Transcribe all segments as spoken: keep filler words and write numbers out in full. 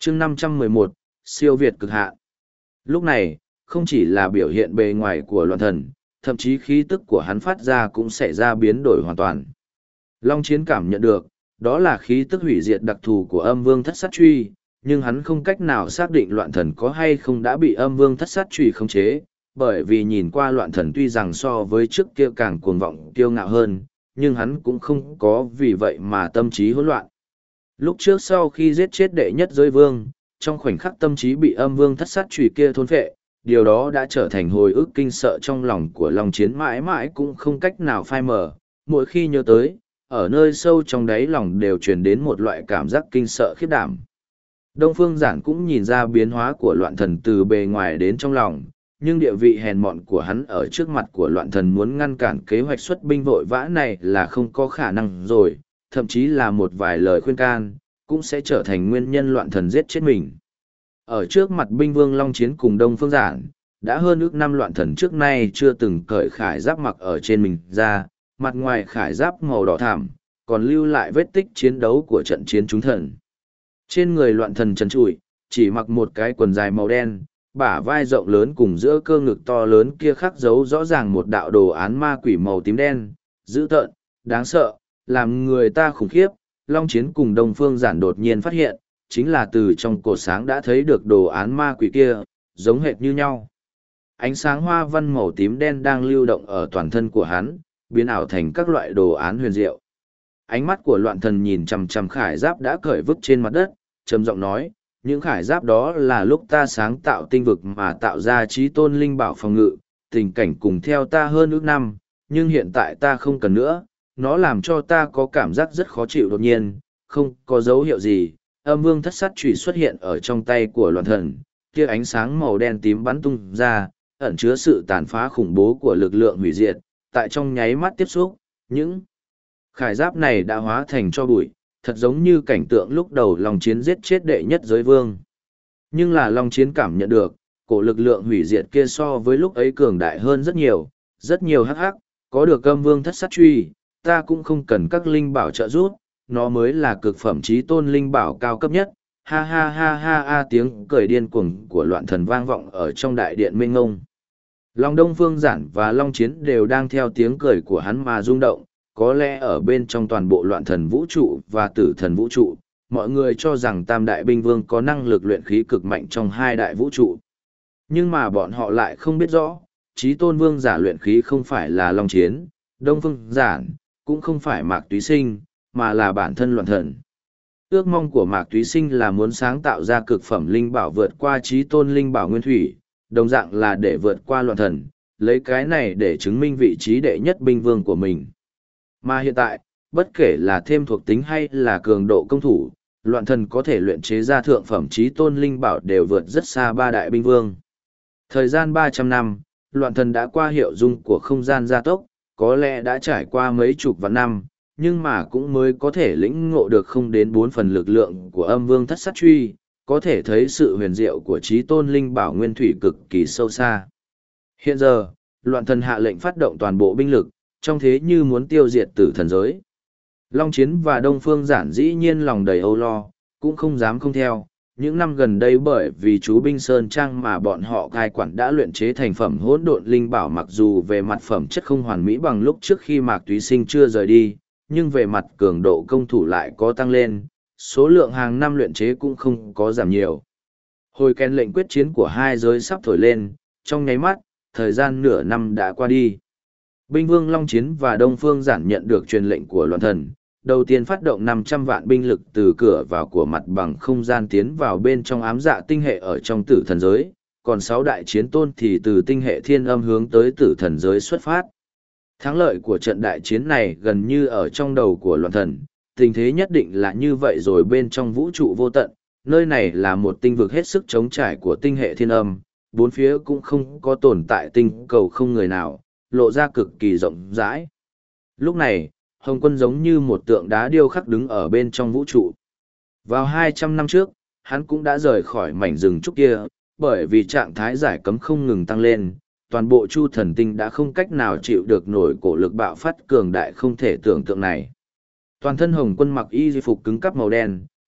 chương năm trăm mười một, siêu việt cực hạn. Lúc này, không chỉ là biểu hiện bề ngoài của loạn thần, thậm chí khí tức của hắn phát ra cũng xảy ra biến đổi hoàn toàn. Long Chiến cảm nhận được, đó là khí tức hủy diệt đặc thù của âm vương thất sát truy, nhưng hắn không cách nào xác định loạn thần có hay không đã bị âm vương thất sát truy khống chế, bởi vì nhìn qua loạn thần tuy rằng so với trước kia càng cuồng vọng kiêu ngạo hơn, nhưng hắn cũng không có vì vậy mà tâm trí hỗn loạn. Lúc trước sau khi giết chết đệ nhất giới vương, trong khoảnh khắc tâm trí bị âm vương thất sát truy kia thôn phệ, điều đó đã trở thành hồi ức kinh sợ trong lòng của Long Chiến mãi mãi cũng không cách nào phai mờ. Mỗi khi nhớ tới, ở nơi sâu trong đáy lòng đều truyền đến một loại cảm giác kinh sợ khiếp đảm. Đông Phương Giản cũng nhìn ra biến hóa của loạn thần từ bề ngoài đến trong lòng, nhưng địa vị hèn mọn của hắn ở trước mặt của loạn thần muốn ngăn cản kế hoạch xuất binh vội vã này là không có khả năng rồi, thậm chí là một vài lời khuyên can, cũng sẽ trở thành nguyên nhân loạn thần giết chết mình. Ở trước mặt binh vương Long Chiến cùng Đông Phương Giản, đã hơn ước năm loạn thần trước nay chưa từng cởi khải giáp mặc ở trên mình ra, mặt ngoài khải giáp màu đỏ thảm, còn lưu lại vết tích chiến đấu của trận chiến chúng thần. Trên người loạn thần trần trụi, chỉ mặc một cái quần dài màu đen, bả vai rộng lớn cùng giữa cơ ngực to lớn kia khắc dấu rõ ràng một đạo đồ án ma quỷ màu tím đen, dữ tợn, đáng sợ, làm người ta khủng khiếp. Long Chiến cùng Đông Phương Giản đột nhiên phát hiện, chính là từ trong cột sáng đã thấy được đồ án ma quỷ kia, giống hệt như nhau. Ánh sáng hoa văn màu tím đen đang lưu động ở toàn thân của hắn, biến ảo thành các loại đồ án huyền diệu. Ánh mắt của loạn thần nhìn chằm chằm khải giáp đã cởi vứt trên mặt đất, trầm giọng nói, những khải giáp đó là lúc ta sáng tạo tinh vực mà tạo ra trí tôn linh bảo phòng ngự, tình cảnh cùng theo ta hơn ước năm, nhưng hiện tại ta không cần nữa, nó làm cho ta có cảm giác rất khó chịu đột nhiên, không có dấu hiệu gì, âm vương thất sát chủy xuất hiện ở trong tay của loạn thần, kia ánh sáng màu đen tím bắn tung ra, ẩn chứa sự tàn phá khủng bố của lực lượng hủy diệt, tại trong nháy mắt tiếp xúc, những khải giáp này đã hóa thành cho bụi, thật giống như cảnh tượng lúc đầu Long Chiến giết chết đệ nhất giới vương. Nhưng là Long Chiến cảm nhận được, cổ lực lượng hủy diệt kia so với lúc ấy cường đại hơn rất nhiều, rất nhiều hắc hắc, có được âm vương thất sát truy, ta cũng không cần các linh bảo trợ giúp, nó mới là cực phẩm trí tôn linh bảo cao cấp nhất. Ha ha ha ha ha, tiếng cười điên cuồng của loạn thần vang vọng ở trong đại điện mênh ngông. Long Đông Phương Giản và Long Chiến đều đang theo tiếng cười của hắn mà rung động, có lẽ ở bên trong toàn bộ loạn thần vũ trụ và tử thần vũ trụ, mọi người cho rằng Tam Đại Binh Vương có năng lực luyện khí cực mạnh trong hai đại vũ trụ. Nhưng mà bọn họ lại không biết rõ, Chí Tôn Vương giả luyện khí không phải là Long Chiến, Đông Phương Giản, cũng không phải Mạc Túy Sinh, mà là bản thân loạn thần. Ước mong của Mạc Túy Sinh là muốn sáng tạo ra cực phẩm linh bảo vượt qua Chí Tôn linh bảo nguyên thủy, đồng dạng là để vượt qua loạn thần, lấy cái này để chứng minh vị trí đệ nhất binh vương của mình. Mà hiện tại, bất kể là thêm thuộc tính hay là cường độ công thủ, loạn thần có thể luyện chế ra thượng phẩm Chí Tôn linh bảo đều vượt rất xa ba đại binh vương. Thời gian ba trăm năm, loạn thần đã qua hiệu dung của không gian gia tốc, có lẽ đã trải qua mấy chục vạn năm, nhưng mà cũng mới có thể lĩnh ngộ được không đến bốn phần lực lượng của âm vương thất sát truy, có thể thấy sự huyền diệu của Chí Tôn linh bảo nguyên thủy cực kỳ sâu xa. Hiện giờ, loạn thần hạ lệnh phát động toàn bộ binh lực, trong thế như muốn tiêu diệt tử thần giới. Long Chiến và Đông Phương Giản dĩ nhiên lòng đầy âu lo, cũng không dám không theo. Những năm gần đây bởi vì chú binh Sơn Trang mà bọn họ cai quản đã luyện chế thành phẩm hỗn độn linh bảo, mặc dù về mặt phẩm chất không hoàn mỹ bằng lúc trước khi Mạc Túy Sinh chưa rời đi, nhưng về mặt cường độ công thủ lại có tăng lên, số lượng hàng năm luyện chế cũng không có giảm nhiều. Hồi kèn lệnh quyết chiến của hai giới sắp thổi lên, trong nháy mắt, thời gian nửa năm đã qua đi. Binh vương Long Chiến và Đông Phương Giản nhận được truyền lệnh của loạn thần, đầu tiên phát động năm trăm vạn binh lực từ cửa vào của mặt bằng không gian tiến vào bên trong ám dạ tinh hệ ở trong tử thần giới, còn sáu đại chiến tôn thì từ tinh hệ thiên âm hướng tới tử thần giới xuất phát. Thắng lợi của trận đại chiến này gần như ở trong đầu của loạn thần, tình thế nhất định là như vậy rồi. Bên trong vũ trụ vô tận, nơi này là một tinh vực hết sức trống trải của tinh hệ thiên âm, bốn phía cũng không có tồn tại tinh cầu không người nào, lộ ra cực kỳ rộng rãi. Lúc này, Hồng Quân giống như một tượng đá điêu khắc đứng ở bên trong vũ trụ. Vào hai trăm năm trước, hắn cũng đã rời khỏi mảnh rừng trúc kia, bởi vì trạng thái giải cấm không ngừng tăng lên, toàn bộ Chu Thần Tinh đã không cách nào chịu được nổi cổ lực bạo phát cường đại không thể tưởng tượng này. Toàn thân Hồng Quân mặc y phục cứng cắp màu đen,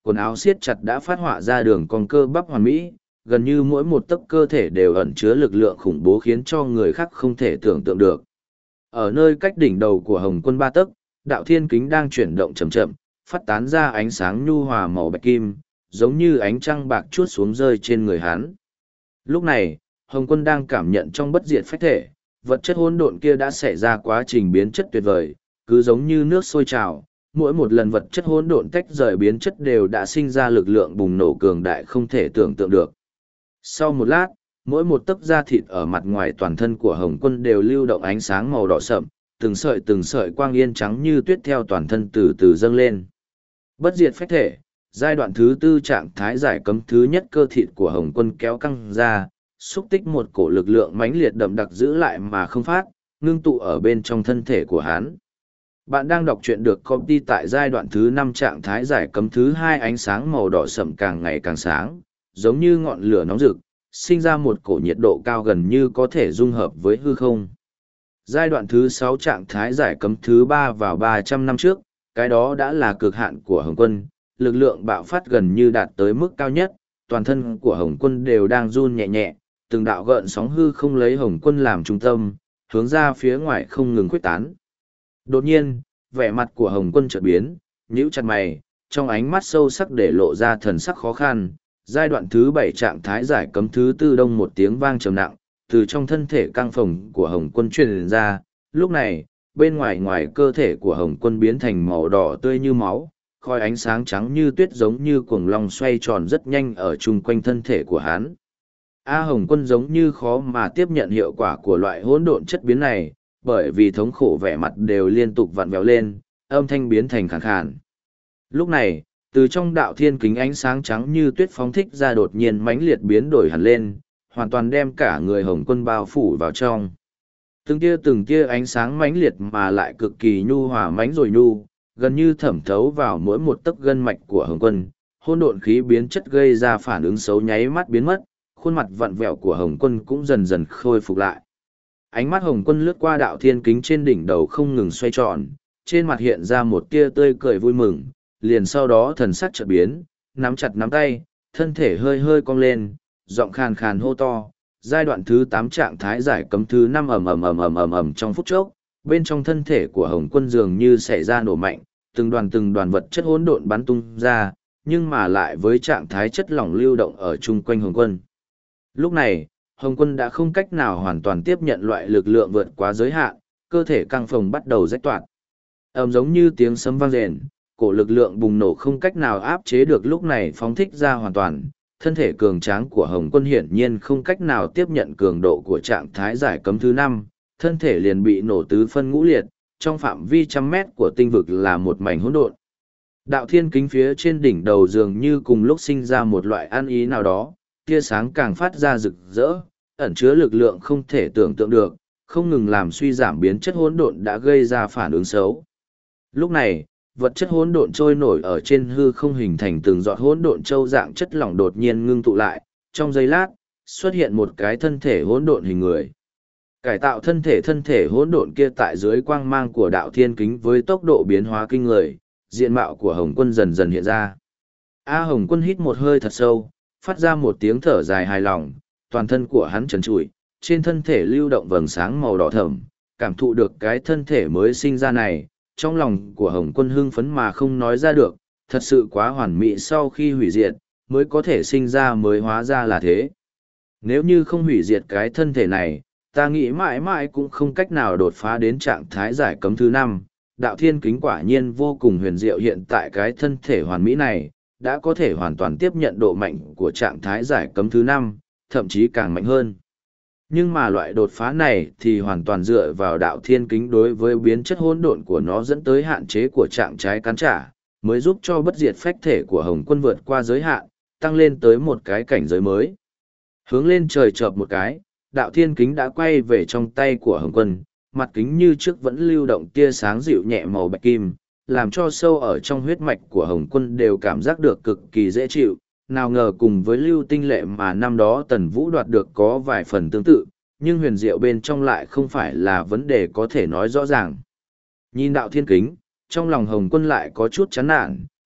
quần áo siết chặt đã phát họa ra đường cong cơ bắp hoàn mỹ, gần như mỗi một tấc cơ thể đều ẩn chứa lực lượng khủng bố khiến cho người khác không thể tưởng tượng được. Ở nơi cách đỉnh đầu của Hồng Quân ba tấc, đạo thiên kính đang chuyển động chậm chậm, phát tán ra ánh sáng nhu hòa màu bạch kim, giống như ánh trăng bạc chuốt xuống rơi trên người hắn. Lúc này, Hồng Quân đang cảm nhận trong bất diệt phách thể, vật chất hỗn độn kia đã xảy ra quá trình biến chất tuyệt vời, cứ giống như nước sôi trào, mỗi một lần vật chất hỗn độn tách rời biến chất đều đã sinh ra lực lượng bùng nổ cường đại không thể tưởng tượng được. Sau một lát, mỗi một tấc da thịt ở mặt ngoài toàn thân của Hồng Quân đều lưu động ánh sáng màu đỏ sậm, từng sợi từng sợi quang yên trắng như tuyết theo toàn thân từ từ dâng lên. Bất diệt phách thể, giai đoạn thứ tư trạng thái giải cấm thứ nhất, cơ thịt của Hồng Quân kéo căng ra, xúc tích một cổ lực lượng mãnh liệt đậm đặc giữ lại mà không phát, ngưng tụ ở bên trong thân thể của hắn. Bạn đang đọc truyện được công ty tại giai đoạn thứ năm trạng thái giải cấm thứ hai, ánh sáng màu đỏ sậm càng ngày càng sáng, giống như ngọn lửa nóng rực, sinh ra một cổ nhiệt độ cao gần như có thể dung hợp với hư không. Giai đoạn thứ sáu trạng thái giải cấm thứ ba vào ba trăm năm trước, cái đó đã là cực hạn của Hồng Quân, lực lượng bạo phát gần như đạt tới mức cao nhất, toàn thân của Hồng Quân đều đang run nhẹ nhẹ, từng đạo gợn sóng hư không lấy Hồng Quân làm trung tâm, hướng ra phía ngoài không ngừng khuếch tán. Đột nhiên, vẻ mặt của Hồng Quân chợt biến, nhíu chặt mày, trong ánh mắt sâu sắc để lộ ra thần sắc khó khăn. Giai đoạn thứ bảy trạng thái giải cấm thứ tư, đông một tiếng vang trầm nặng, từ trong thân thể căng phồng của Hồng Quân truyền ra. Lúc này, bên ngoài ngoài cơ thể của Hồng Quân biến thành màu đỏ tươi như máu, khói ánh sáng trắng như tuyết giống như cuồng long xoay tròn rất nhanh ở chung quanh thân thể của hắn. A Hồng Quân giống như khó mà tiếp nhận hiệu quả của loại hỗn độn chất biến này, bởi vì thống khổ vẻ mặt đều liên tục vặn vẹo lên, âm thanh biến thành khàn khàn. Lúc này, từ trong đạo thiên kính ánh sáng trắng như tuyết phóng thích ra đột nhiên mãnh liệt biến đổi hẳn lên, hoàn toàn đem cả người Hồng Quân bao phủ vào trong. Từng tia từng tia ánh sáng mãnh liệt mà lại cực kỳ nhu hòa mãnh rồi nhu, gần như thẩm thấu vào mỗi một tấc gân mạch của Hồng Quân, hỗn độn khí biến chất gây ra phản ứng xấu nháy mắt biến mất, khuôn mặt vặn vẹo của Hồng Quân cũng dần dần khôi phục lại. Ánh mắt Hồng Quân lướt qua đạo thiên kính trên đỉnh đầu không ngừng xoay tròn, trên mặt hiện ra một tia tươi cười vui mừng, liền sau đó thần sắc chợt biến, nắm chặt nắm tay, thân thể hơi hơi cong lên, giọng khàn khàn hô to. Giai đoạn thứ tám trạng thái giải cấm thứ năm, ầm ầm ầm ầm ầm ầm trong phút chốc, bên trong thân thể của Hồng Quân dường như xảy ra nổ mạnh, từng đoàn từng đoàn vật chất hỗn độn bắn tung ra, nhưng mà lại với trạng thái chất lỏng lưu động ở chung quanh Hồng Quân. Lúc này, Hồng Quân đã không cách nào hoàn toàn tiếp nhận loại lực lượng vượt quá giới hạn, cơ thể căng phồng bắt đầu rách toạc. Ầm giống như tiếng sấm vang rền, cổ lực lượng bùng nổ không cách nào áp chế được lúc này phóng thích ra hoàn toàn. Thân thể cường tráng của Hồng Quân hiển nhiên không cách nào tiếp nhận cường độ của trạng thái giải cấm thứ năm, thân thể liền bị nổ tứ phân ngũ liệt, trong phạm vi trăm mét của tinh vực là một mảnh hỗn độn. Đạo thiên kính phía trên đỉnh đầu dường như cùng lúc sinh ra một loại an ý nào đó, tia sáng càng phát ra rực rỡ, ẩn chứa lực lượng không thể tưởng tượng được, không ngừng làm suy giảm biến chất hỗn độn đã gây ra phản ứng xấu. Lúc này, vật chất hỗn độn trôi nổi ở trên hư không hình thành từng giọt hỗn độn châu dạng chất lỏng đột nhiên ngưng tụ lại, trong giây lát, xuất hiện một cái thân thể hỗn độn hình người. Cải tạo thân thể thân thể hỗn độn kia tại dưới quang mang của đạo thiên kính với tốc độ biến hóa kinh người, diện mạo của Hồng Quân dần dần hiện ra. A Hồng Quân hít một hơi thật sâu, phát ra một tiếng thở dài hài lòng, toàn thân của hắn trần trụi, trên thân thể lưu động vầng sáng màu đỏ thẫm, cảm thụ được cái thân thể mới sinh ra này, trong lòng của Hồng Quân hưng phấn mà không nói ra được, thật sự quá hoàn mỹ, sau khi hủy diệt, mới có thể sinh ra mới hóa ra là thế. Nếu như không hủy diệt cái thân thể này, ta nghĩ mãi mãi cũng không cách nào đột phá đến trạng thái giải cấm thứ năm. Đạo thiên kính quả nhiên vô cùng huyền diệu, hiện tại cái thân thể hoàn mỹ này, đã có thể hoàn toàn tiếp nhận độ mạnh của trạng thái giải cấm thứ năm, thậm chí càng mạnh hơn. Nhưng mà loại đột phá này thì hoàn toàn dựa vào đạo thiên kính đối với biến chất hỗn độn của nó dẫn tới hạn chế của trạng trái cắn trả, mới giúp cho bất diệt phách thể của Hồng Quân vượt qua giới hạn, tăng lên tới một cái cảnh giới mới. Hướng lên trời chợp một cái, đạo thiên kính đã quay về trong tay của Hồng Quân, mặt kính như trước vẫn lưu động tia sáng dịu nhẹ màu bạch kim, làm cho sâu ở trong huyết mạch của Hồng Quân đều cảm giác được cực kỳ dễ chịu. Nào ngờ cùng với lưu tinh lệ mà năm đó Tần Vũ đoạt được có vài phần tương tự, nhưng huyền diệu bên trong lại không phải là vấn đề có thể nói rõ ràng. Nhìn đạo thiên kính, trong lòng Hồng Quân lại có chút chán nản,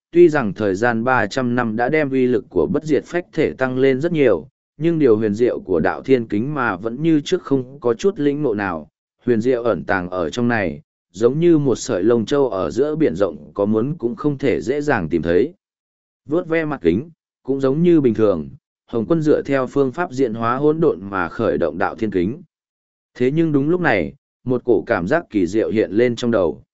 tuy rằng thời gian ba trăm năm đã đem uy lực của bất diệt phách thể tăng lên rất nhiều, nhưng điều huyền diệu của đạo thiên kính mà vẫn như trước không có chút lĩnh ngộ nào, huyền diệu ẩn tàng ở trong này, giống như một sợi lông châu ở giữa biển rộng có muốn cũng không thể dễ dàng tìm thấy. Vốt ve mặt kính, cũng giống như bình thường, Hồng Quân dựa theo phương pháp diễn hóa hỗn độn mà khởi động đạo thiên kính. Thế nhưng đúng lúc này, một cổ cảm giác kỳ diệu hiện lên trong đầu.